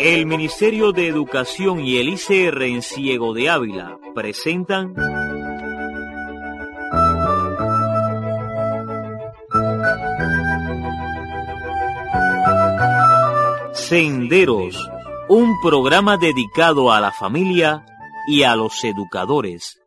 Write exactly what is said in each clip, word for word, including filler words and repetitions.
El Ministerio de Educación y el I C R en Ciego de Ávila presentan Senderos, un programa dedicado a la familia y a los educadores.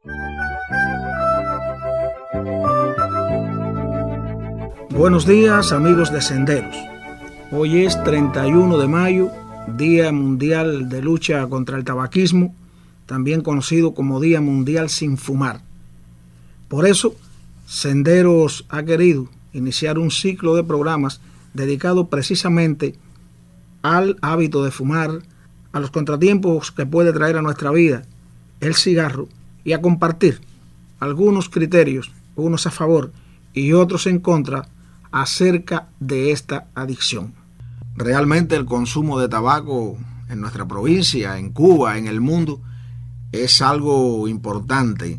Buenos días, amigos de Senderos. Hoy es treinta y uno de mayo, Día Mundial de Lucha contra el Tabaquismo, también conocido como Día Mundial sin Fumar. Por eso, Senderos ha querido iniciar un ciclo de programas dedicado precisamente al hábito de fumar, a los contratiempos que puede traer a nuestra vida el cigarro y a compartir algunos criterios, unos a favor y otros en contra, acerca de esta adicción. Realmente el consumo de tabaco en nuestra provincia, en Cuba, en el mundo, es algo importante.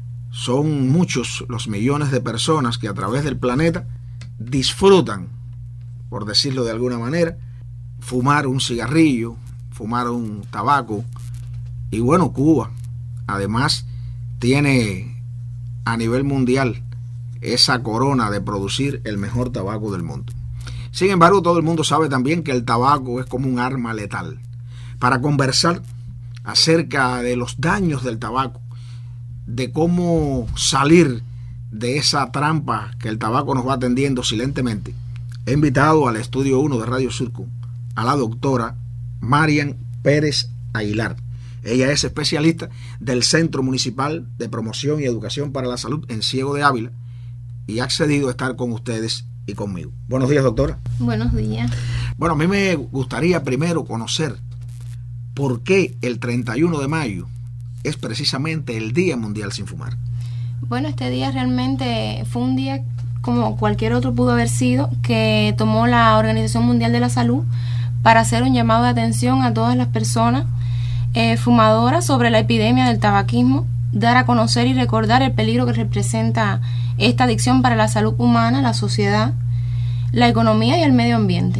Son muchos los millones de personas que a través del planeta disfrutan, por decirlo de alguna manera, fumar un cigarrillo, fumar un tabaco. Y bueno, Cuba además tiene a nivel mundial esa corona de producir el mejor tabaco del mundo. Sin embargo, todo el mundo sabe también que el tabaco es como un arma letal. Para conversar acerca de los daños del tabaco, de cómo salir de esa trampa que el tabaco nos va tendiendo silentemente, he invitado al estudio uno de Radio Surco a la doctora Marian Pérez Aguilar. Ella es especialista del Centro Municipal de Promoción y Educación para la Salud en Ciego de Ávila y ha accedido a estar con ustedes y conmigo. Buenos días, doctora. Buenos días. Bueno, a mí me gustaría primero conocer por qué el treinta y uno de mayo es precisamente el Día Mundial sin Fumar. Bueno, este día realmente fue un día como cualquier otro pudo haber sido, que tomó la Organización Mundial de la Salud para hacer un llamado de atención a todas las personas eh, fumadoras sobre la epidemia del tabaquismo, dar a conocer y recordar el peligro que representa esta adicción para la salud humana, la sociedad, la economía y el medio ambiente.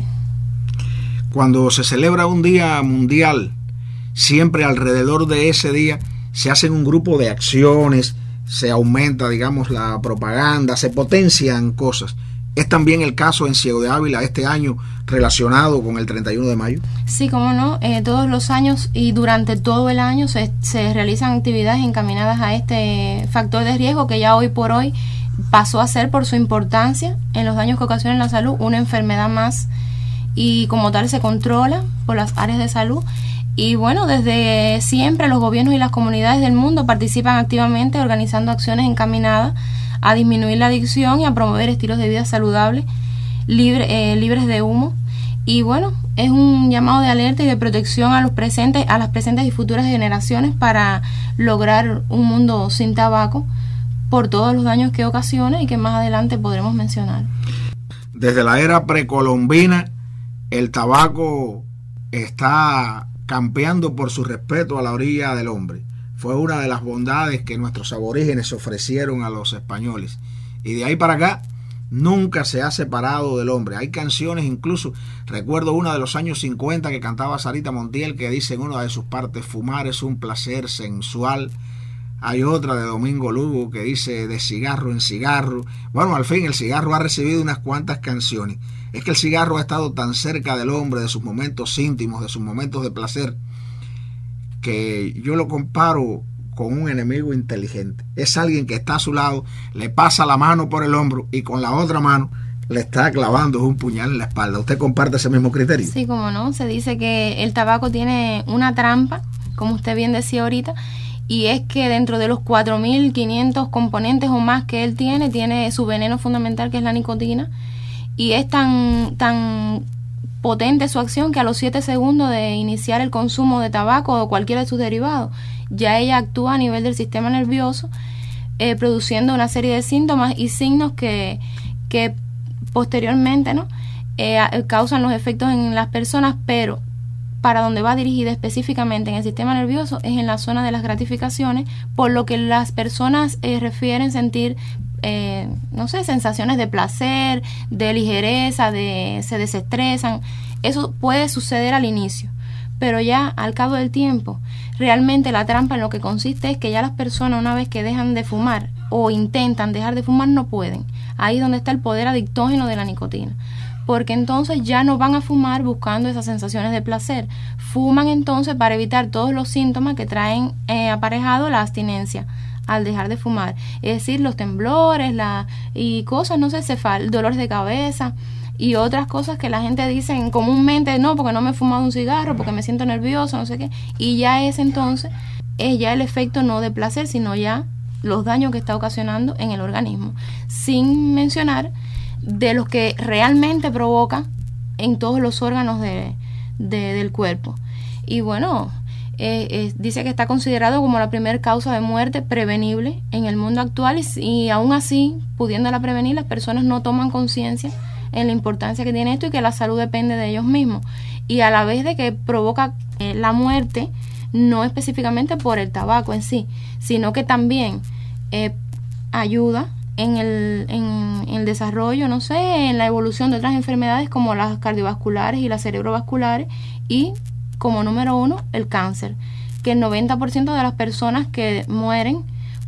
Cuando se celebra un día mundial, siempre alrededor de ese día se hacen un grupo de acciones, se aumenta, digamos, la propaganda, se potencian cosas. ¿Es también el caso en Ciego de Ávila este año relacionado con el treinta y uno de mayo? Sí, cómo no. Eh, todos los años y durante todo el año se, se realizan actividades encaminadas a este factor de riesgo que ya hoy por hoy pasó a ser, por su importancia en los daños que ocasiona en la salud, una enfermedad más, y como tal se controla por las áreas de salud. Y bueno, desde siempre los gobiernos y las comunidades del mundo participan activamente organizando acciones encaminadas a disminuir la adicción y a promover estilos de vida saludables, libre, eh, libres de humo. Y bueno, es un llamado de alerta y de protección a los presentes, a las presentes y futuras generaciones para lograr un mundo sin tabaco por todos los daños que ocasiona y que más adelante podremos mencionar. Desde la era precolombina, el tabaco está campeando por su respeto a la orilla del hombre. Fue una de las bondades que nuestros aborígenes ofrecieron a los españoles. Y de ahí para acá, nunca se ha separado del hombre. Hay canciones, incluso, recuerdo una de los años cincuenta que cantaba Sarita Montiel, que dice en una de sus partes: fumar es un placer sensual. Hay otra de Domingo Lugo que dice: de cigarro en cigarro. Bueno, al fin el cigarro ha recibido unas cuantas canciones. Es que el cigarro ha estado tan cerca del hombre, de sus momentos íntimos, de sus momentos de placer, que yo lo comparo con un enemigo inteligente. Es alguien que está a su lado, le pasa la mano por el hombro y con la otra mano le está clavando un puñal en la espalda. ¿Usted comparte ese mismo criterio? Sí, como no. Se dice que el tabaco tiene una trampa, como usted bien decía ahorita, y es que dentro de los cuatro mil quinientos componentes o más que él tiene, tiene su veneno fundamental, que es la nicotina, y es tan, tan potente su acción que a los siete segundos de iniciar el consumo de tabaco o cualquiera de sus derivados, ya ella actúa a nivel del sistema nervioso, eh, produciendo una serie de síntomas y signos que, que posteriormente, ¿no? eh, causan los efectos en las personas, pero para donde va dirigida específicamente en el sistema nervioso es en la zona de las gratificaciones, por lo que las personas eh, refieren sentir eh, no sé, sensaciones de placer, de ligereza, de se desestresan. Eso puede suceder al inicio, pero ya al cabo del tiempo, realmente la trampa en lo que consiste es que ya las personas, una vez que dejan de fumar o intentan dejar de fumar, no pueden. Ahí es donde está el poder adictógeno de la nicotina, porque entonces ya no van a fumar buscando esas sensaciones de placer, fuman entonces para evitar todos los síntomas que traen eh, aparejado la abstinencia al dejar de fumar, es decir, los temblores la, y cosas, no sé, cefal, dolores de cabeza y otras cosas que la gente dice comúnmente, no, porque no me he fumado un cigarro, porque me siento nervioso, no sé qué, y ya es entonces, es ya el efecto no de placer, sino ya los daños que está ocasionando en el organismo, sin mencionar de los que realmente provoca en todos los órganos de, de, del cuerpo. Y bueno, eh, eh, dice que está considerado como la primera causa de muerte prevenible en el mundo actual, y, y aún así, pudiéndola prevenir, las personas no toman conciencia en la importancia que tiene esto y que la salud depende de ellos mismos, y a la vez de que provoca eh, la muerte, no específicamente por el tabaco en sí, sino que también eh, ayuda en el, en, en el desarrollo, no sé, en la evolución de otras enfermedades como las cardiovasculares y las cerebrovasculares, y como número uno, el cáncer, que el noventa por ciento de las personas que mueren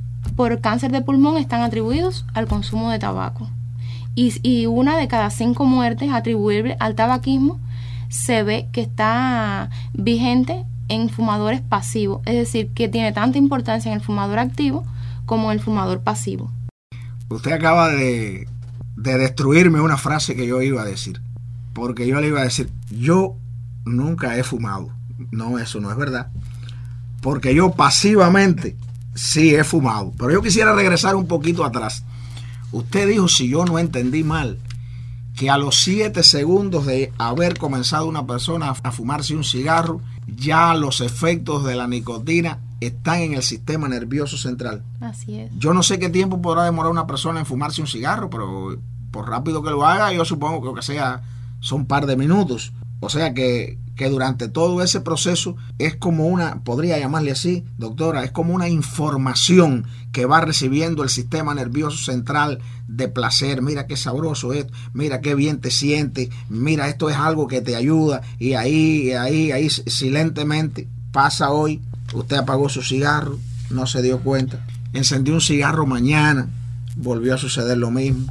por cáncer de pulmón están atribuidos al consumo de tabaco. Y, y una de cada cinco muertes atribuibles al tabaquismo se ve que está vigente en fumadores pasivos, es decir, que tiene tanta importancia en el fumador activo como en el fumador pasivo. Usted acaba de, de destruirme una frase que yo iba a decir, porque yo le iba a decir, yo nunca he fumado. No, eso no es verdad, porque yo pasivamente sí he fumado. Pero yo quisiera regresar un poquito atrás. Usted dijo, si yo no entendí mal, que a los siete segundos de haber comenzado una persona a fumarse un cigarro, ya los efectos de la nicotina están en el sistema nervioso central. Así es. Yo no sé qué tiempo podrá demorar una persona en fumarse un cigarro, pero por rápido que lo haga, yo supongo que lo que sea son un par de minutos. O sea que, que durante todo ese proceso es como una, podría llamarle así, doctora, es como una información que va recibiendo el sistema nervioso central de placer. Mira qué sabroso es, mira qué bien te sientes, mira, esto es algo que te ayuda, y ahí, ahí, ahí silentemente pasa hoy. Usted apagó su cigarro, no se dio cuenta, encendió un cigarro mañana, volvió a suceder lo mismo.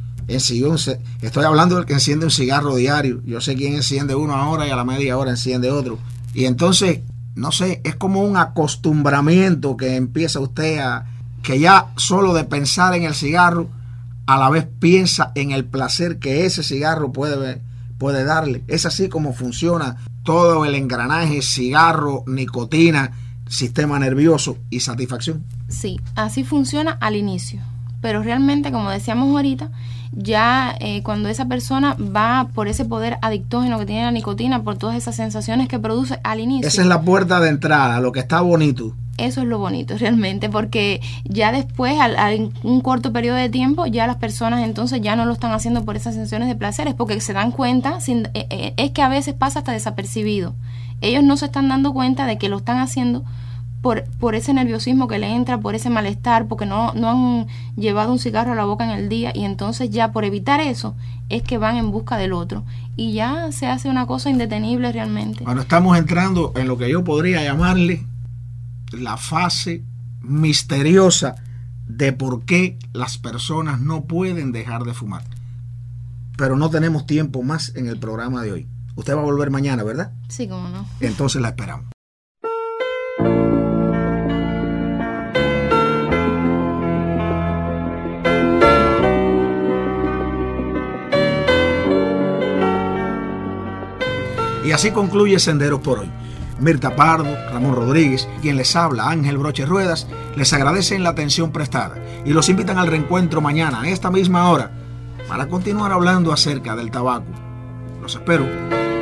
Estoy hablando del que enciende un cigarro diario. Yo sé quién enciende uno ahora y a la media hora enciende otro. Y entonces, no sé, es como un acostumbramiento que empieza usted a, que ya solo de pensar en el cigarro, a la vez piensa en el placer que ese cigarro puede, puede darle. Es así como funciona todo el engranaje: cigarro, nicotina, sistema nervioso y satisfacción. Sí, así funciona al inicio. Pero realmente, como decíamos ahorita, ya eh, cuando esa persona va por ese poder adictógeno que tiene la nicotina, por todas esas sensaciones que produce al inicio. Esa es la puerta de entrada, lo que está bonito. Eso es lo bonito realmente, porque ya después, al, al un corto periodo de tiempo, ya las personas entonces ya no lo están haciendo por esas sensaciones de placer, es porque se dan cuenta, sin, eh, eh, es que a veces pasa hasta desapercibido. Ellos no se están dando cuenta de que lo están haciendo Por, por ese nerviosismo que le entra, por ese malestar, porque no, no han llevado un cigarro a la boca en el día, y entonces ya por evitar eso es que van en busca del otro, y ya se hace una cosa indetenible realmente. Bueno, estamos entrando en lo que yo podría llamarle la fase misteriosa de por qué las personas no pueden dejar de fumar. Pero no tenemos tiempo más en el programa de hoy. Usted va a volver mañana, ¿verdad? Sí, cómo no. Entonces la esperamos. Y así concluye Senderos por hoy. Mirta Pardo, Ramón Rodríguez, quien les habla, Ángel Broche Ruedas, les agradecen la atención prestada y los invitan al reencuentro mañana a esta misma hora para continuar hablando acerca del tabaco. Los espero.